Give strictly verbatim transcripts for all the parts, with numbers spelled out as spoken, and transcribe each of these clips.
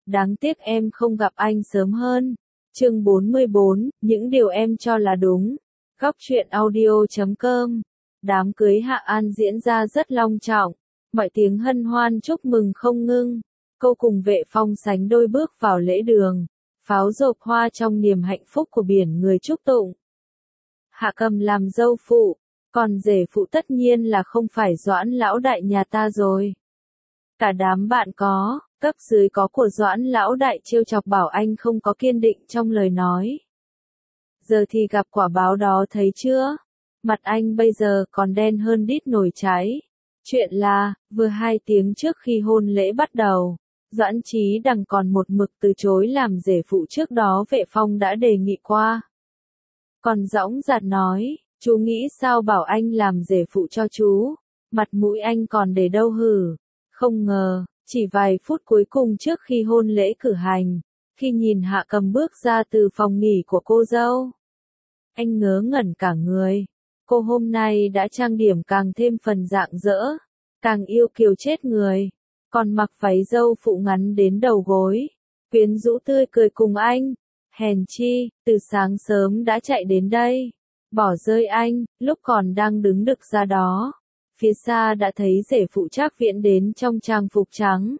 đáng tiếc em không gặp anh sớm hơn. Chương bốn mươi bốn, những điều em cho là đúng. Góc truyện audio chấm com. Đám cưới Hạ An diễn ra rất long trọng, mọi tiếng hân hoan chúc mừng không ngưng. Cô cùng Vệ Phong sánh đôi bước vào lễ đường, pháo rộp hoa trong niềm hạnh phúc của biển người chúc tụng. Hạ Cầm làm dâu phụ, còn rể phụ tất nhiên là không phải Doãn lão đại nhà ta rồi. Cả đám bạn có, cấp dưới có của Doãn lão đại trêu chọc bảo anh không có kiên định trong lời nói. Giờ thì gặp quả báo đó thấy chưa? Mặt anh bây giờ còn đen hơn đít nồi cháy. Chuyện là, vừa hai tiếng trước khi hôn lễ bắt đầu, Doãn Chí Đằng còn một mực từ chối làm rể phụ trước đó Vệ Phong đã đề nghị qua. Còn dõng dạc nói, chú nghĩ sao bảo anh làm rể phụ cho chú, mặt mũi anh còn để đâu hử. Không ngờ, chỉ vài phút cuối cùng trước khi hôn lễ cử hành, khi nhìn Hạ Cầm bước ra từ phòng nghỉ của cô dâu, anh ngớ ngẩn cả người. Cô hôm nay đã trang điểm càng thêm phần rạng rỡ, càng yêu kiều chết người, còn mặc váy dâu phụ ngắn đến đầu gối, quyến rũ tươi cười cùng anh. Hèn chi, từ sáng sớm đã chạy đến đây, bỏ rơi anh, lúc còn đang đứng đực ra đó. Phía xa đã thấy rể phụ Trác Viễn đến trong trang phục trắng,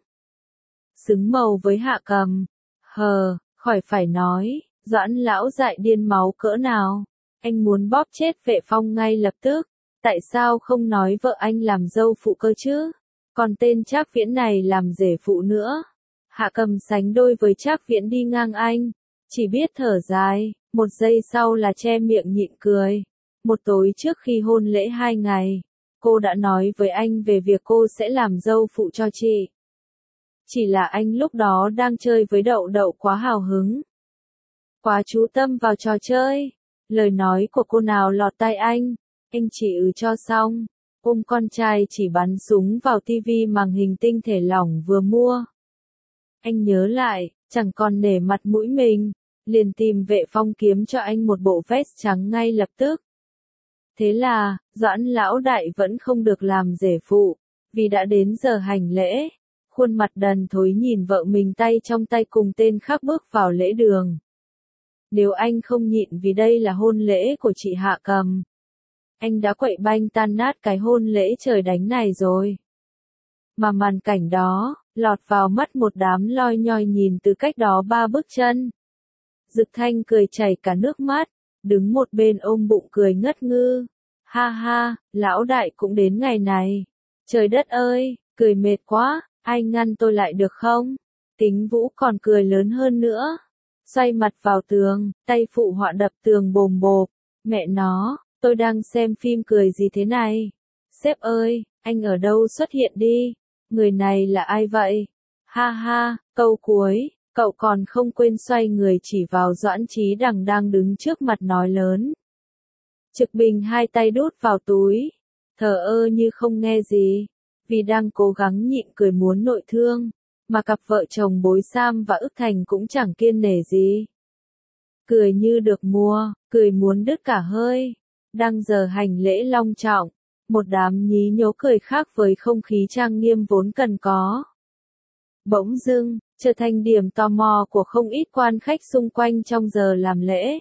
xứng màu với Hạ Cầm. Hờ, khỏi phải nói, Doãn lão dại điên máu cỡ nào. Anh muốn bóp chết Vệ Phong ngay lập tức. Tại sao không nói vợ anh làm dâu phụ cơ chứ? Còn tên Trác Viễn này làm rể phụ nữa. Hạ Cầm sánh đôi với Trác Viễn đi ngang anh, chỉ biết thở dài, một giây sau là che miệng nhịn cười. Một tối trước khi hôn lễ hai ngày, cô đã nói với anh về việc cô sẽ làm dâu phụ cho chị. Chỉ là anh lúc đó đang chơi với Đậu Đậu quá hào hứng, quá chú tâm vào trò chơi. Lời nói của cô nào lọt tai anh, anh chỉ ừ cho xong, ôm con trai chỉ bắn súng vào tivi màn hình tinh thể lỏng vừa mua. Anh nhớ lại, chẳng còn nể mặt mũi mình, liền tìm Vệ Phong kiếm cho anh một bộ vest trắng ngay lập tức. Thế là, Doãn lão đại vẫn không được làm rể phụ, vì đã đến giờ hành lễ. Khuôn mặt đần thối nhìn vợ mình tay trong tay cùng tên khác bước vào lễ đường. Nếu anh không nhịn vì đây là hôn lễ của chị Hạ Cầm, anh đã quậy banh tan nát cái hôn lễ trời đánh này rồi. Mà màn cảnh đó, lọt vào mắt một đám loi nhoi nhìn từ cách đó ba bước chân. Dực Thanh cười chảy cả nước mắt, đứng một bên ôm bụng cười ngất ngư. Ha ha, lão đại cũng đến ngày này. Trời đất ơi, cười mệt quá, ai ngăn tôi lại được không? Kính Vũ còn cười lớn hơn nữa. Xoay mặt vào tường, tay phụ họa đập tường bồm bộp. Mẹ nó, tôi đang xem phim cười gì thế này? Sếp ơi, anh ở đâu xuất hiện đi? Người này là ai vậy? Ha ha, câu cuối, cậu còn không quên xoay người chỉ vào Doãn Chí Đằng đang đứng trước mặt nói lớn. Trực Bình hai tay đút vào túi, thờ ơ như không nghe gì, vì đang cố gắng nhịn cười muốn nội thương, mà cặp vợ chồng Bối Sam và Ức Thành cũng chẳng kiêng nể gì. Cười như được mua, cười muốn đứt cả hơi. Đang giờ hành lễ long trọng, một đám nhí nhố cười khác với không khí trang nghiêm vốn cần có. Bỗng dưng, trở thành điểm tò mò của không ít quan khách xung quanh trong giờ làm lễ.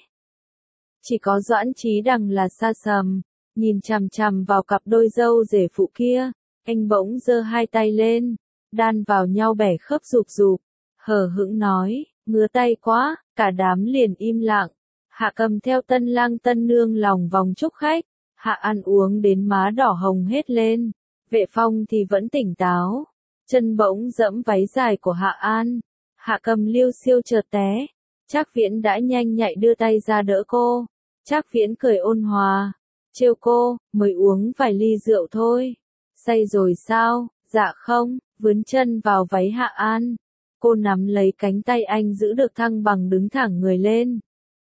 Chỉ có Doãn Chí Đằng là xa sầm, nhìn chằm chằm vào cặp đôi dâu rể phụ kia, anh bỗng giơ hai tay lên, đan vào nhau bẻ khớp rụp rụp, hờ hững nói, ngứa tay quá, cả đám liền im lặng. Hạ Cầm theo tân lang tân nương lòng vòng chúc khách, Hạ ăn uống đến má đỏ hồng hết lên. Vệ Phong thì vẫn tỉnh táo, chân bỗng dẫm váy dài của Hạ An. Hạ Cầm liêu xiêu chợt té, Trác Viễn đã nhanh nhạy đưa tay ra đỡ cô. Trác Viễn cười ôn hòa, trêu cô, mới uống vài ly rượu thôi. Say rồi sao? Dạ không, vướn chân vào váy Hạ An. Cô nắm lấy cánh tay anh giữ được thăng bằng đứng thẳng người lên.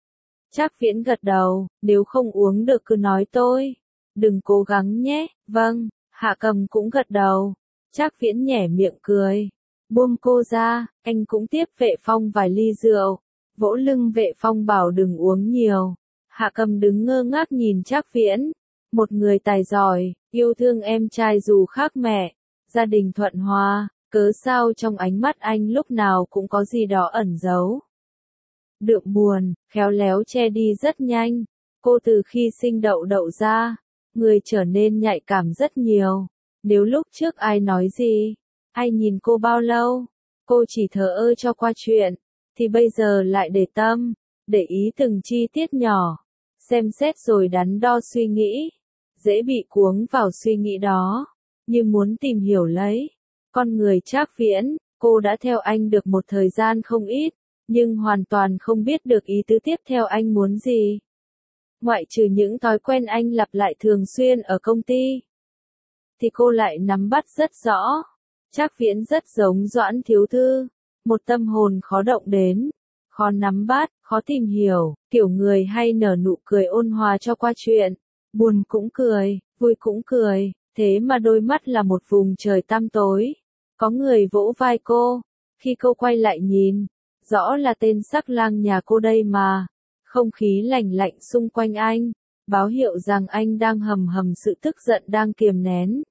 Trác Viễn gật đầu, nếu không uống được cứ nói tôi. Đừng cố gắng nhé, vâng. Hạ Cầm cũng gật đầu. Trác Viễn nhẻ miệng cười, buông cô ra, anh cũng tiếp Vệ Phong vài ly rượu, vỗ lưng Vệ Phong bảo đừng uống nhiều. Hạ Cầm đứng ngơ ngác nhìn Trác Viễn, một người tài giỏi, yêu thương em trai dù khác mẹ, gia đình thuận hòa, Cớ sao trong ánh mắt anh lúc nào cũng có gì đó ẩn giấu. Đượm buồn, khéo léo che đi rất nhanh. Cô từ khi sinh đậu đậu ra, người trở nên nhạy cảm rất nhiều. Nếu lúc trước ai nói gì, ai nhìn cô bao lâu, cô chỉ thờ ơ cho qua chuyện, thì bây giờ lại để tâm, để ý từng chi tiết nhỏ, xem xét rồi đắn đo suy nghĩ, dễ bị cuống vào suy nghĩ đó, như muốn tìm hiểu lấy. Con người Trác Viễn, cô đã theo anh được một thời gian không ít, nhưng hoàn toàn không biết được ý tứ tiếp theo anh muốn gì. Ngoại trừ những thói quen anh lặp lại thường xuyên ở công ty, thì cô lại nắm bắt rất rõ. Trác Viễn rất giống Doãn Thiếu Thư, một tâm hồn khó động đến, khó nắm bắt, khó tìm hiểu, kiểu người hay nở nụ cười ôn hòa cho qua chuyện, buồn cũng cười, vui cũng cười, thế mà đôi mắt là một vùng trời tăm tối. Có người vỗ vai cô, khi cô quay lại nhìn, rõ là tên sắc lang nhà cô đây mà. Không khí lạnh lạnh xung quanh anh, báo hiệu rằng anh đang hầm hầm sự tức giận đang kiềm nén.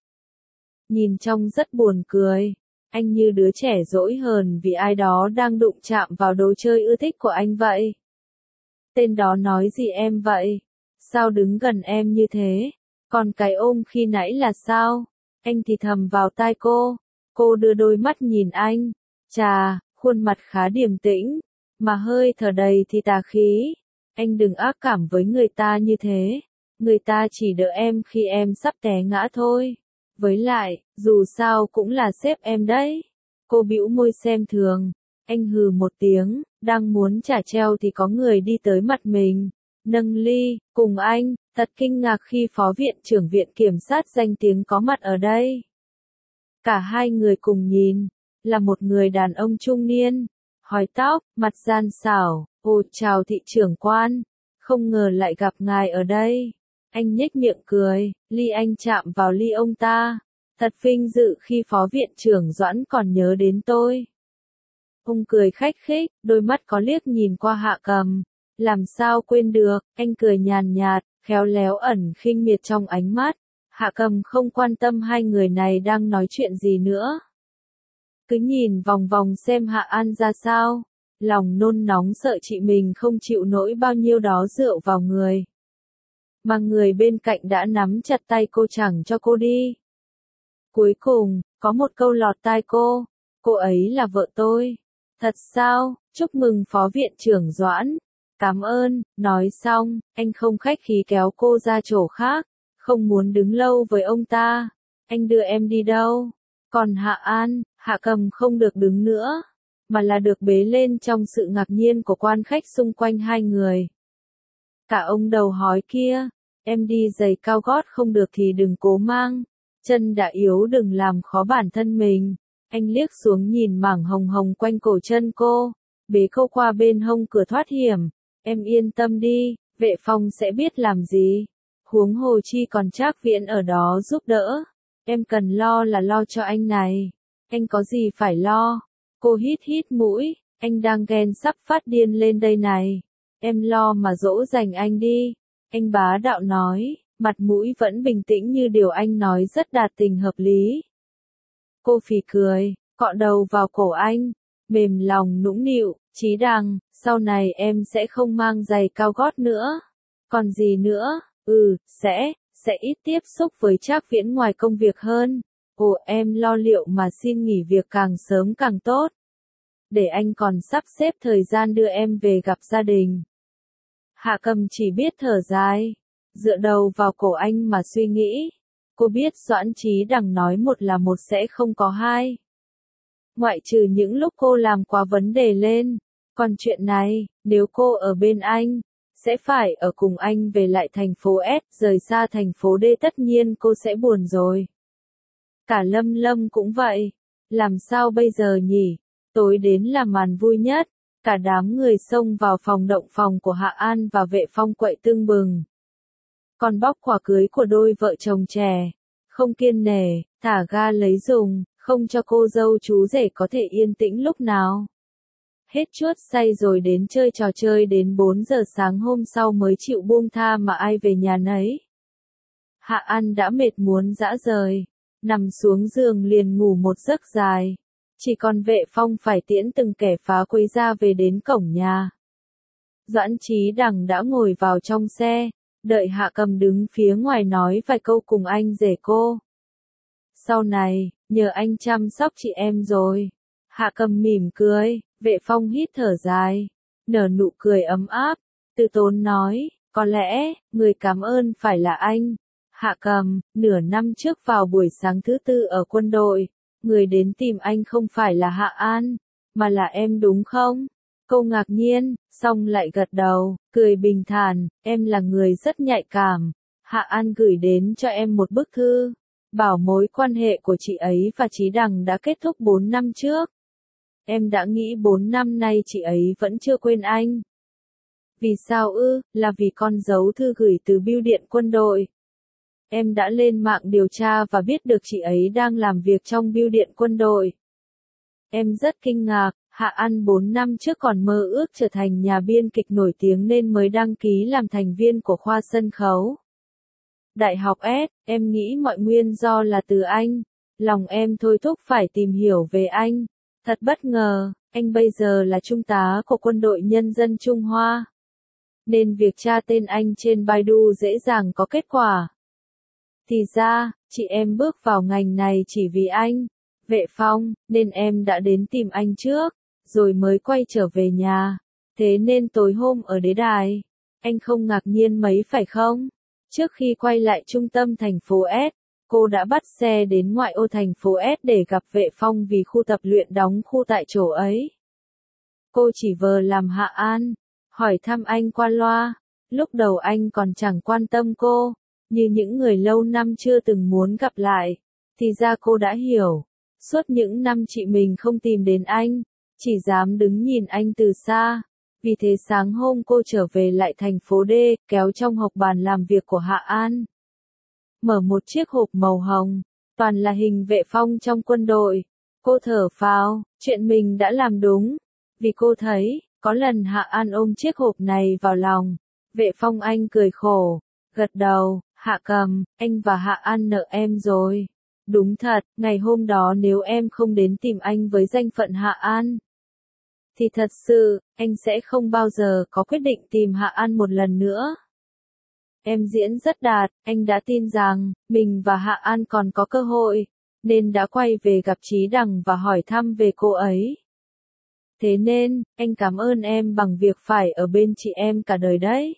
Nhìn trông rất buồn cười, anh như đứa trẻ dỗi hờn vì ai đó đang đụng chạm vào đồ chơi ưa thích của anh vậy. Tên đó nói gì em vậy? Sao đứng gần em như thế? Còn cái ôm khi nãy là sao? Anh thì thầm vào tai cô. Cô đưa đôi mắt nhìn anh. Chà, khuôn mặt khá điềm tĩnh, mà hơi thở đầy thì tà khí. Anh đừng ác cảm với người ta như thế. Người ta chỉ đỡ em khi em sắp té ngã thôi. Với lại, dù sao cũng là sếp em đấy. Cô bĩu môi xem thường. Anh hừ một tiếng, đang muốn trả treo thì có người đi tới mặt mình. Nâng ly, cùng anh, thật kinh ngạc khi phó viện trưởng viện kiểm sát danh tiếng có mặt ở đây. Cả hai người cùng nhìn, là một người đàn ông trung niên, hói tóc, mặt gian xảo. Ồ chào thị trưởng quan, không ngờ lại gặp ngài ở đây. Anh nhếch miệng cười, ly anh chạm vào ly ông ta. Thật vinh dự khi phó viện trưởng Doãn còn nhớ đến tôi. Ông cười khách khích, đôi mắt có liếc nhìn qua Hạ Cầm. Làm sao quên được, anh cười nhàn nhạt, khéo léo ẩn khinh miệt trong ánh mắt. Hạ Cầm không quan tâm hai người này đang nói chuyện gì nữa. Cứ nhìn vòng vòng xem Hạ An ra sao. Lòng nôn nóng sợ chị mình không chịu nổi bao nhiêu đó rượu vào người. Mà người bên cạnh đã nắm chặt tay cô chẳng cho cô đi. Cuối cùng, có một câu lọt tai cô. Cô ấy là vợ tôi. Thật sao? Chúc mừng phó viện trưởng Doãn. Cảm ơn. Nói xong, anh không khách khí kéo cô ra chỗ khác. Không muốn đứng lâu với ông ta. Anh đưa em đi đâu? Còn Hạ An, Hạ Cầm không được đứng nữa, mà là được bế lên trong sự ngạc nhiên của quan khách xung quanh hai người. Cả ông đầu hói kia, em đi giày cao gót không được thì đừng cố mang, chân đã yếu đừng làm khó bản thân mình. Anh liếc xuống nhìn mảng hồng hồng quanh cổ chân cô, bế cô qua bên hông cửa thoát hiểm. Em yên tâm đi, vệ phong sẽ biết làm gì. Huống hồ chi còn Trác Viễn ở đó giúp đỡ. Em cần lo là lo cho anh này. Anh có gì phải lo. Cô hít hít mũi, anh đang ghen sắp phát điên lên đây này. Em lo mà dỗ dành anh đi. Anh bá đạo nói, mặt mũi vẫn bình tĩnh như điều anh nói rất đạt tình hợp lý. Cô phì cười, cọ đầu vào cổ anh, mềm lòng nũng nịu, Chí Đằng, sau này em sẽ không mang giày cao gót nữa. Còn gì nữa? Ừ, sẽ, sẽ ít tiếp xúc với Trác Viễn ngoài công việc hơn. Ồ em lo liệu mà xin nghỉ việc càng sớm càng tốt. Để anh còn sắp xếp thời gian đưa em về gặp gia đình. Hạ Cầm chỉ biết thở dài, dựa đầu vào cổ anh mà suy nghĩ. Cô biết Doãn Chí Đằng nói một là một sẽ không có hai. Ngoại trừ những lúc cô làm quá vấn đề lên. Còn chuyện này, nếu cô ở bên anh, sẽ phải ở cùng anh về lại thành phố S, rời xa thành phố D tất nhiên cô sẽ buồn rồi. Cả Lâm Lâm cũng vậy. Làm sao bây giờ nhỉ? Tối đến là màn vui nhất. Cả đám người xông vào phòng động phòng của Hạ An và Vệ Phong quậy tưng bừng. Còn bóc quà cưới của đôi vợ chồng trẻ. Không kiêng nể, thả ga lấy dùng, không cho cô dâu chú rể có thể yên tĩnh lúc nào. Hết chuốt say rồi đến chơi trò chơi đến bốn giờ sáng hôm sau mới chịu buông tha mà ai về nhà nấy. Hạ An đã mệt muốn dã rời, nằm xuống giường liền ngủ một giấc dài. Chỉ còn Vệ Phong phải tiễn từng kẻ phá quấy ra về đến cổng nhà. Doãn Chí Đằng đã ngồi vào trong xe, đợi Hạ Cầm đứng phía ngoài nói vài câu cùng anh rể cô. Sau này, nhờ anh chăm sóc chị em rồi. Hạ Cầm mỉm cười, Vệ Phong hít thở dài, nở nụ cười ấm áp, từ tốn nói, có lẽ, người cảm ơn phải là anh. Hạ Cầm, nửa năm trước vào buổi sáng thứ tư ở quân đội, người đến tìm anh không phải là Hạ An, mà là em đúng không? Cô ngạc nhiên, xong lại gật đầu, cười bình thản, em là người rất nhạy cảm. Hạ An gửi đến cho em một bức thư, bảo mối quan hệ của chị ấy và Chí Đằng đã kết thúc bốn năm trước. Em đã nghĩ bốn năm nay chị ấy vẫn chưa quên anh. Vì sao ư? Là vì con dấu thư gửi từ bưu điện quân đội. Em đã lên mạng điều tra và biết được chị ấy đang làm việc trong bưu điện quân đội. Em rất kinh ngạc, Hạ An bốn năm trước còn mơ ước trở thành nhà biên kịch nổi tiếng nên mới đăng ký làm thành viên của khoa sân khấu. Đại học S, em nghĩ mọi nguyên do là từ anh. Lòng em thôi thúc phải tìm hiểu về anh. Thật bất ngờ, anh bây giờ là trung tá của Quân đội Nhân dân Trung Hoa. Nên việc tra tên anh trên Baidu dễ dàng có kết quả. Thì ra, chị em bước vào ngành này chỉ vì anh, Vệ Phong, nên em đã đến tìm anh trước, rồi mới quay trở về nhà. Thế nên tối hôm ở đế đài, anh không ngạc nhiên mấy phải không? Trước khi quay lại trung tâm thành phố S, cô đã bắt xe đến ngoại ô thành phố S để gặp Vệ Phong vì khu tập luyện đóng khu tại chỗ ấy. Cô chỉ vờ làm Hạ An, hỏi thăm anh qua loa. Lúc đầu anh còn chẳng quan tâm cô, như những người lâu năm chưa từng muốn gặp lại. Thì ra cô đã hiểu. Suốt những năm chị mình không tìm đến anh, chỉ dám đứng nhìn anh từ xa. Vì thế sáng hôm cô trở về lại thành phố D, kéo trong hộp bàn làm việc của Hạ An. Mở một chiếc hộp màu hồng, toàn là hình Vệ Phong trong quân đội. Cô thở phào, chuyện mình đã làm đúng. Vì cô thấy, có lần Hạ An ôm chiếc hộp này vào lòng. Vệ Phong anh cười khổ, gật đầu, Hạ Cầm, anh và Hạ An nợ em rồi. Đúng thật, ngày hôm đó nếu em không đến tìm anh với danh phận Hạ An, thì thật sự, anh sẽ không bao giờ có quyết định tìm Hạ An một lần nữa. Em diễn rất đạt, anh đã tin rằng, mình và Hạ An còn có cơ hội, nên đã quay về gặp Chí Đằng và hỏi thăm về cô ấy. Thế nên, anh cảm ơn em bằng việc phải ở bên chị em cả đời đấy.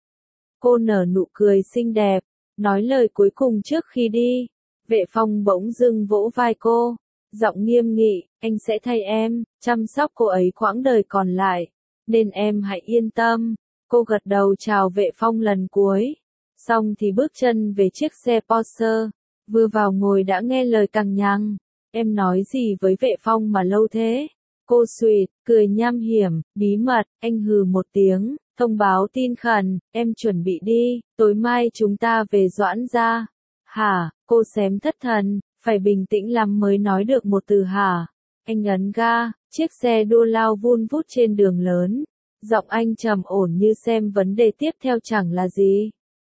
Cô nở nụ cười xinh đẹp, nói lời cuối cùng trước khi đi. Vệ Phong bỗng dưng vỗ vai cô, giọng nghiêm nghị, anh sẽ thay em, chăm sóc cô ấy quãng đời còn lại, nên em hãy yên tâm. Cô gật đầu chào Vệ Phong lần cuối, xong thì bước chân về chiếc xe Porsche, vừa vào ngồi đã nghe lời cằng nhằng, em nói gì với Vệ Phong mà lâu thế? Cô suýt, cười nham hiểm, bí mật, anh hừ một tiếng, thông báo tin khẩn, em chuẩn bị đi, tối mai chúng ta về Doãn gia. Hả, cô xém thất thần, phải bình tĩnh lắm mới nói được một từ hả. Anh ấn ga, chiếc xe đua lao vun vút trên đường lớn. Giọng anh trầm ổn như xem vấn đề tiếp theo chẳng là gì.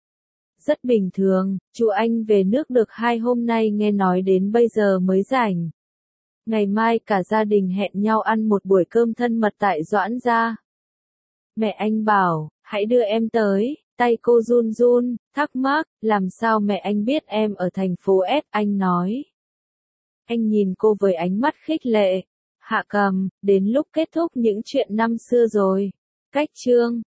Rất bình thường, chú anh về nước được hai hôm nay nghe nói đến bây giờ mới rảnh. Ngày mai cả gia đình hẹn nhau ăn một buổi cơm thân mật tại Doãn gia. Mẹ anh bảo, hãy đưa em tới. Tay cô run run, thắc mắc, làm sao mẹ anh biết em ở thành phố S, anh nói. Anh nhìn cô với ánh mắt khích lệ. Hạ Cầm, đến lúc kết thúc những chuyện năm xưa rồi. Cách chương